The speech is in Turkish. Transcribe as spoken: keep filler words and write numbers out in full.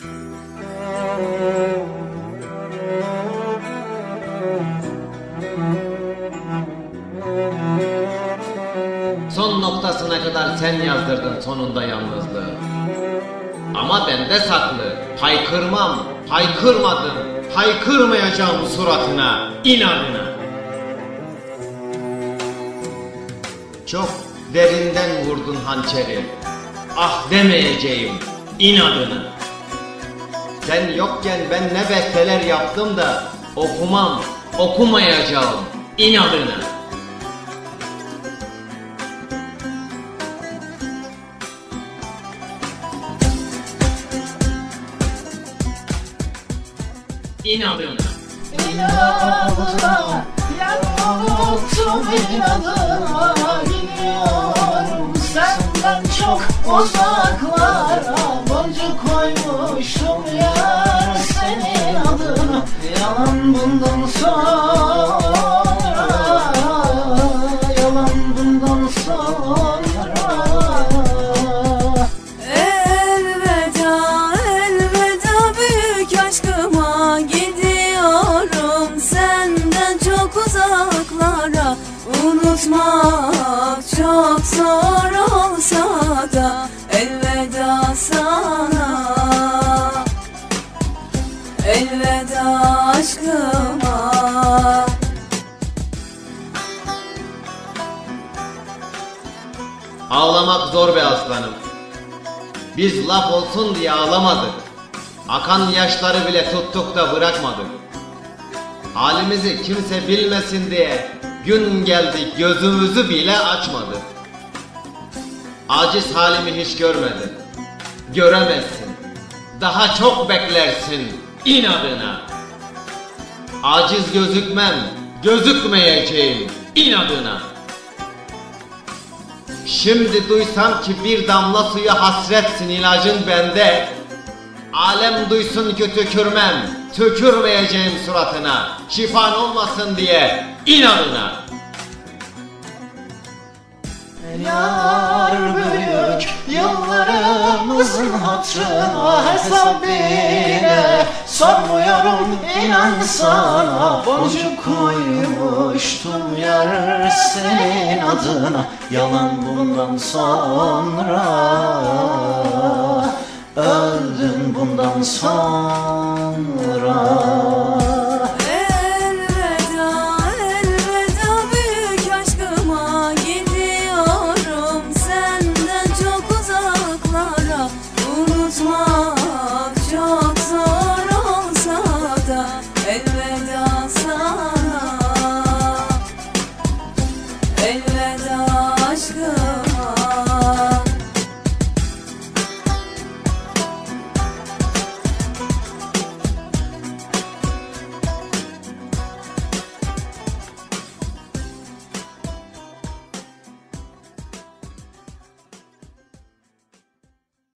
Son noktasına kadar sen yazdırdın sonunda yalnızlığı. Ama bende saklı, haykırmam, haykırmadım, haykırmayacağım suratına, inadına. Çok derinden vurdun hançeri, ah demeyeceğim, inadına. Sen yokken ben ne besteler yaptım da okumam, okumayacağım, inadına. İnadına. İnadına, yanılttım inadına, gidiyorum senden çok uzaklara. Boncuk koymuştum yar senin adına, yalan bundan sonra, yalan bundan sonra. Elveda, elveda büyük aşkıma, gidiyorum senden çok uzaklara. Unutmak çok zor olsa da elveda sana, elveda aşkıma. Ağlamak zor be aslanım. Biz laf olsun diye ağlamadık. Akan yaşları bile tuttuk da bırakmadık. Halimizi kimse bilmesin diye gün geldi gözümüzü bile açmadık. Aciz halimi hiç görmedin. Göremezsin. Daha çok beklersin inadına. Aciz gözükmem, gözükmeyeceğim inadına. Şimdi duysam ki bir damla suya hasretsin ilacın bende. Alem duysun ki tükürmem, tükürmeyeceğim suratına, şifan olmasın diye inadına. Yar büyük yıllarımızın hatırına, hesap bile sormuyorum inan sana. Boncuk koymuştum yar senin adına, yalan bundan sonra, öldüm bundan sonra. Unutma